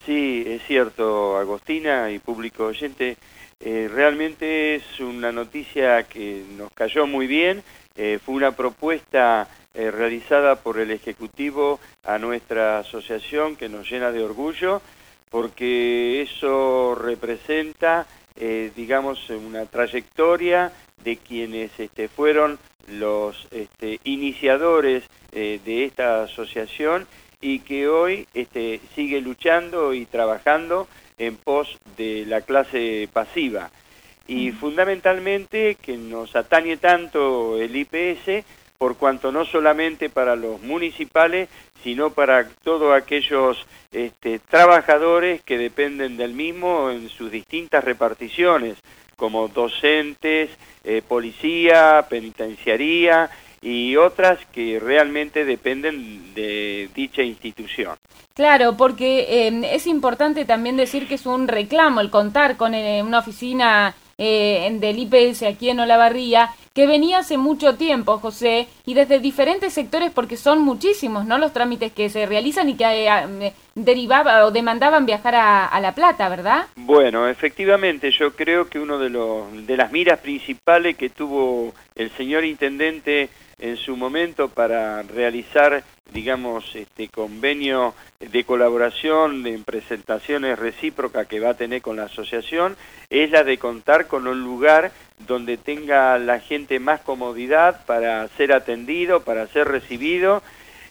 Sí, es cierto, Agostina y público oyente, realmente es una noticia que nos cayó muy bien, fue una propuesta realizada por el Ejecutivo a nuestra asociación que nos llena de orgullo, porque eso representa, digamos, una trayectoria de quienes fueron los iniciadores de esta asociación y que hoy sigue luchando y trabajando en pos de la clase pasiva. Y fundamentalmente que nos atañe tanto el IPS, por cuanto no solamente para los municipales, sino para todos aquellos trabajadores que dependen del mismo en sus distintas reparticiones, como docentes, policía, penitenciaría y otras que realmente dependen de dicha institución. Claro, porque es importante también decir que es un reclamo el contar con una oficina del IPS aquí en Olavarría, que venía hace mucho tiempo, José, y desde diferentes sectores, porque son muchísimos, ¿no?, los trámites que se realizan y que derivaba o demandaban viajar a La Plata, ¿verdad? Bueno, efectivamente, yo creo que uno de las miras principales que tuvo el señor intendente en su momento para realizar, digamos, convenio de colaboración en presentaciones recíprocas que va a tener con la asociación, es la de contar con un lugar donde tenga la gente más comodidad para ser atendido, para ser recibido,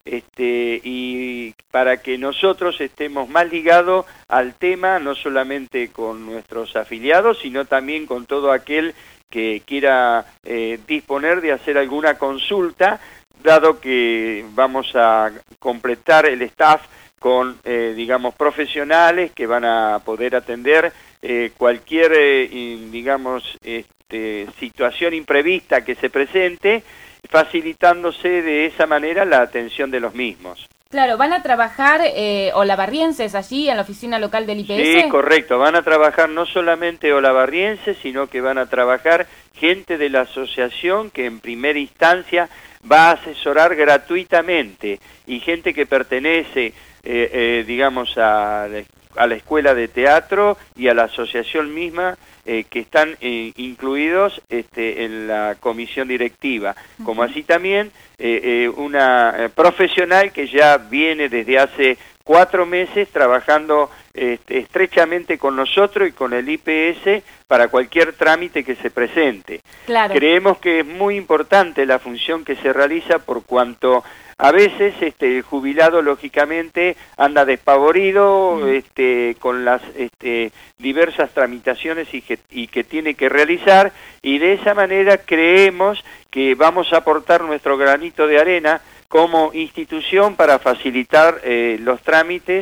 y para que nosotros estemos más ligados al tema, no solamente con nuestros afiliados, sino también con todo aquel que quiera disponer de hacer alguna consulta, dado que vamos a completar el staff con, digamos, profesionales que van a poder atender cualquier, digamos, situación imprevista que se presente, facilitándose de esa manera la atención de los mismos. Claro, ¿van a trabajar olavarrienses allí en la oficina local del IPS? Sí, correcto, van a trabajar no solamente olavarrienses, sino que van a trabajar gente de la asociación que en primera instancia va a asesorar gratuitamente, y gente que pertenece, digamos, a la escuela de teatro y a la asociación misma, que están incluidos en la comisión directiva, como así también una profesional que ya viene desde hace 4 meses trabajando estrechamente con nosotros y con el IPS para cualquier trámite que se presente. Claro. Creemos que es muy importante la función que se realiza, por cuanto a veces el jubilado lógicamente anda despavorido con las diversas tramitaciones y que tiene que realizar, y de esa manera creemos que vamos a aportar nuestro granito de arena como institución para facilitar los trámites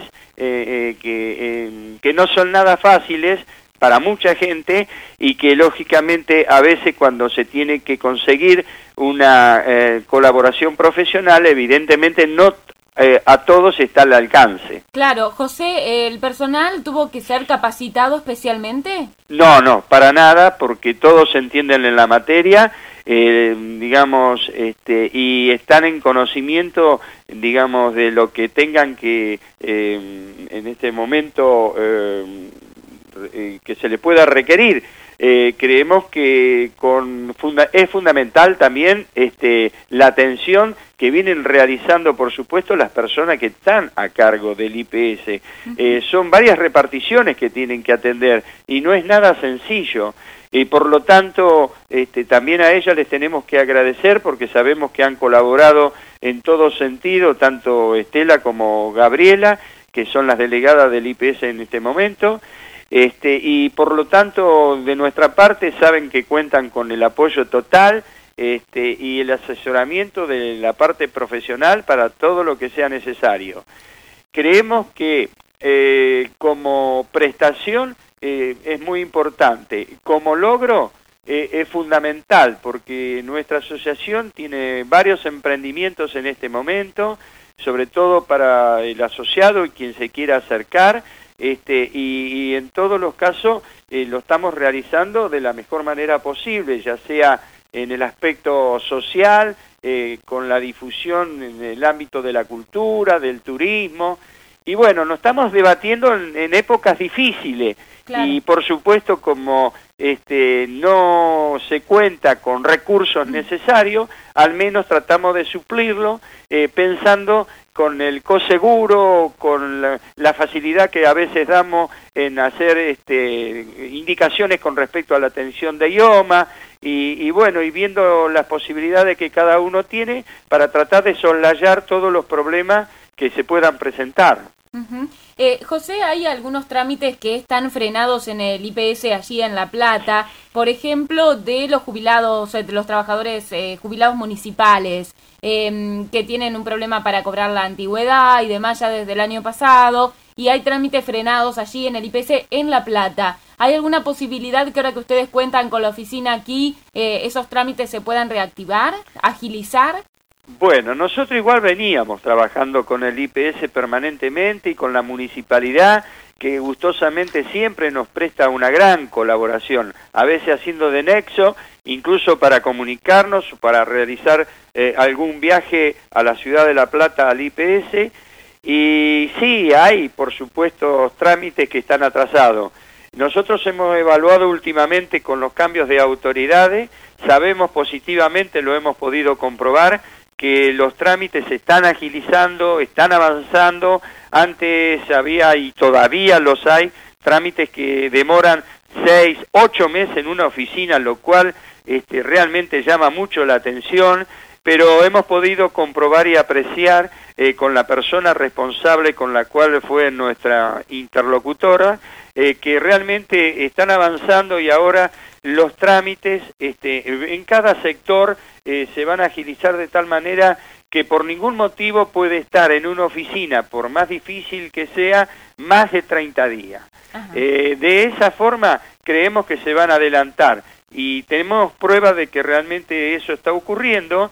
que no son nada fáciles para mucha gente, y que lógicamente a veces cuando se tiene que conseguir una colaboración profesional, evidentemente no a todos está al alcance. Claro, José, ¿el personal tuvo que ser capacitado especialmente? No, para nada, porque todos se entienden en la materia, digamos, y están en conocimiento, digamos, de lo que tengan que en este momento que se le pueda requerir. Creemos que es fundamental también la atención que vienen realizando, por supuesto, las personas que están a cargo del IPS. Son varias reparticiones que tienen que atender y no es nada sencillo. Y por lo tanto, también a ellas les tenemos que agradecer, porque sabemos que han colaborado en todo sentido, tanto Estela como Gabriela, que son las delegadas del IPS en este momento. Y por lo tanto, de nuestra parte, saben que cuentan con el apoyo total y el asesoramiento de la parte profesional para todo lo que sea necesario. Creemos que como prestación es muy importante, como logro es fundamental, porque nuestra asociación tiene varios emprendimientos en este momento, sobre todo para el asociado y quien se quiera acercar, y en todos los casos lo estamos realizando de la mejor manera posible, ya sea en el aspecto social, con la difusión en el ámbito de la cultura, del turismo, Y bueno, nos estamos debatiendo en épocas difíciles. Claro. Y por supuesto, como no se cuenta con recursos necesarios, al menos tratamos de suplirlo, pensando con el coseguro, con la facilidad que a veces damos en hacer indicaciones con respecto a la atención de idioma, y bueno, y viendo las posibilidades que cada uno tiene para tratar de soslayar todos los problemas que se puedan presentar. Uh-huh. José, hay algunos trámites que están frenados en el IPS allí en La Plata, por ejemplo, de los jubilados, de los trabajadores jubilados municipales, que tienen un problema para cobrar la antigüedad y demás ya desde el año pasado, y hay trámites frenados allí en el IPS en La Plata. ¿Hay alguna posibilidad que ahora que ustedes cuentan con la oficina aquí, esos trámites se puedan reactivar, agilizar? Bueno, nosotros igual veníamos trabajando con el IPS permanentemente y con la municipalidad, que gustosamente siempre nos presta una gran colaboración, a veces haciendo de nexo, incluso para comunicarnos, para realizar algún viaje a la ciudad de La Plata al IPS, y sí, hay por supuesto trámites que están atrasados. Nosotros hemos evaluado últimamente con los cambios de autoridades, sabemos positivamente, lo hemos podido comprobar, que los trámites se están agilizando, están avanzando. Antes había, y todavía los hay, trámites que demoran 6, 8 meses en una oficina, lo cual realmente llama mucho la atención, pero hemos podido comprobar y apreciar con la persona responsable con la cual fue nuestra interlocutora, que realmente están avanzando y ahora los trámites en cada sector se van a agilizar de tal manera que por ningún motivo puede estar en una oficina, por más difícil que sea, más de 30 días. De esa forma creemos que se van a adelantar y tenemos pruebas de que realmente eso está ocurriendo.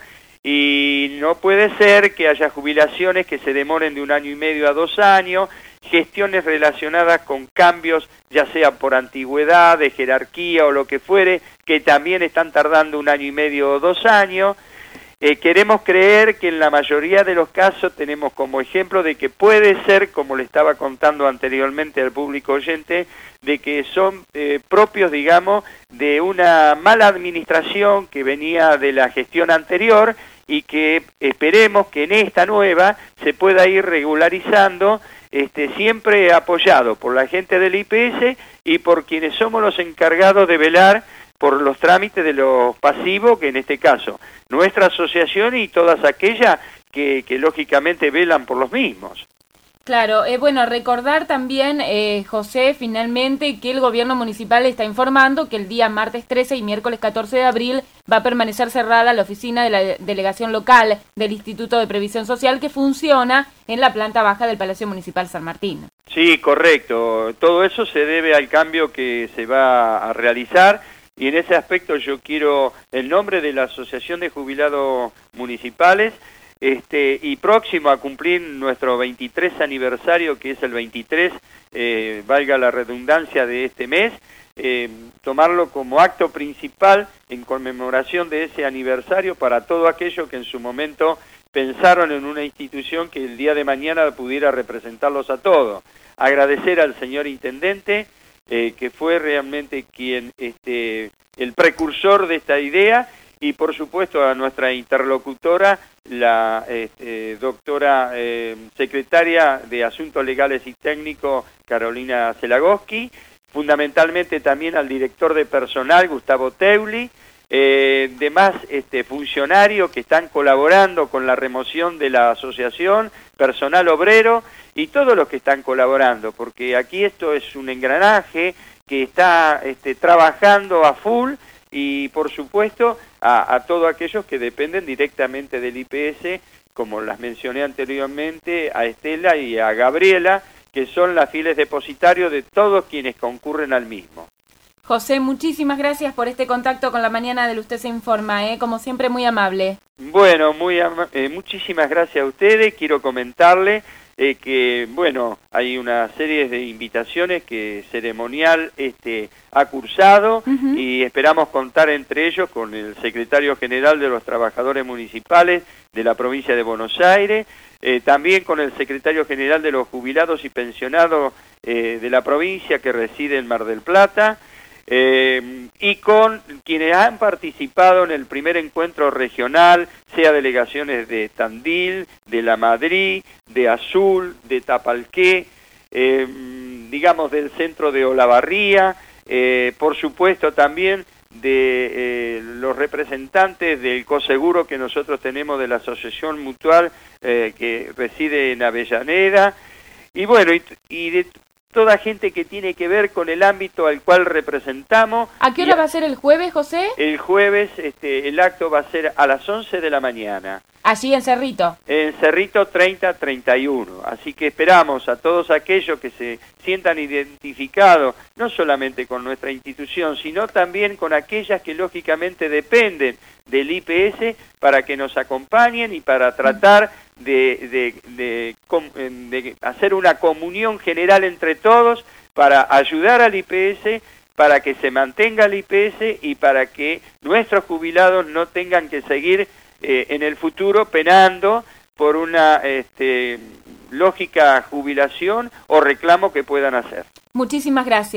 Y no puede ser que haya jubilaciones que se demoren de 1 año y medio a 2 años, gestiones relacionadas con cambios, ya sea por antigüedad, de jerarquía o lo que fuere, que también están tardando 1 año y medio o 2 años. Queremos creer que en la mayoría de los casos tenemos como ejemplo de que puede ser, como le estaba contando anteriormente al público oyente, de que son propios, digamos, de una mala administración que venía de la gestión anterior y que esperemos que en esta nueva se pueda ir regularizando, siempre apoyado por la gente del IPS y por quienes somos los encargados de velar por los trámites de los pasivos, que en este caso nuestra asociación y todas aquellas que lógicamente velan por los mismos. Claro, bueno, recordar también, José, finalmente que el gobierno municipal está informando que el día martes 13 y miércoles 14 de abril va a permanecer cerrada la oficina de la delegación local del Instituto de Previsión Social que funciona en la planta baja del Palacio Municipal San Martín. Sí, correcto. Todo eso se debe al cambio que se va a realizar y en ese aspecto yo quiero, en nombre de la Asociación de Jubilados Municipales, y próximo a cumplir nuestro 23 aniversario, que es el 23, valga la redundancia, de este mes, tomarlo como acto principal en conmemoración de ese aniversario para todo aquello que en su momento pensaron en una institución que el día de mañana pudiera representarlos a todos. Agradecer al señor Intendente, que fue realmente quien, el precursor de esta idea, y por supuesto a nuestra interlocutora, la doctora secretaria de Asuntos Legales y Técnicos, Carolina Zelagoski, fundamentalmente también al director de personal, Gustavo Teuli, demás funcionarios que están colaborando con la remoción de la asociación, personal obrero y todos los que están colaborando, porque aquí esto es un engranaje que está trabajando a full y por supuesto a todos aquellos que dependen directamente del IPS, como las mencioné anteriormente, a Estela y a Gabriela, que son las fieles depositarios de todos quienes concurren al mismo. José, muchísimas gracias por este contacto con La Mañana del Usted se Informa, como siempre muy amable. Bueno, muchísimas gracias a ustedes. Quiero comentarle que, bueno, hay una serie de invitaciones que ceremonial ha cursado y esperamos contar entre ellos con el secretario general de los trabajadores municipales de la provincia de Buenos Aires, también con el secretario general de los jubilados y pensionados de la provincia que reside en Mar del Plata, y con quienes han participado en el primer encuentro regional, sea delegaciones de Tandil, de La Madrid, de Azul, de Tapalqué, digamos del centro de Olavarría, por supuesto también de los representantes del coseguro que nosotros tenemos de la Asociación Mutual que reside en Avellaneda, y bueno, y de toda gente que tiene que ver con el ámbito al cual representamos. ¿A qué hora va a ser el jueves, José? El jueves el acto va a ser a las 11 de la mañana. Allí en Cerrito. En Cerrito 3031. Así que esperamos a todos aquellos que se sientan identificados, no solamente con nuestra institución, sino también con aquellas que lógicamente dependen del IPS, para que nos acompañen y para tratar de hacer una comunión general entre todos para ayudar al IPS, para que se mantenga el IPS y para que nuestros jubilados no tengan que seguir en el futuro penando por una lógica jubilación o reclamo que puedan hacer. Muchísimas gracias.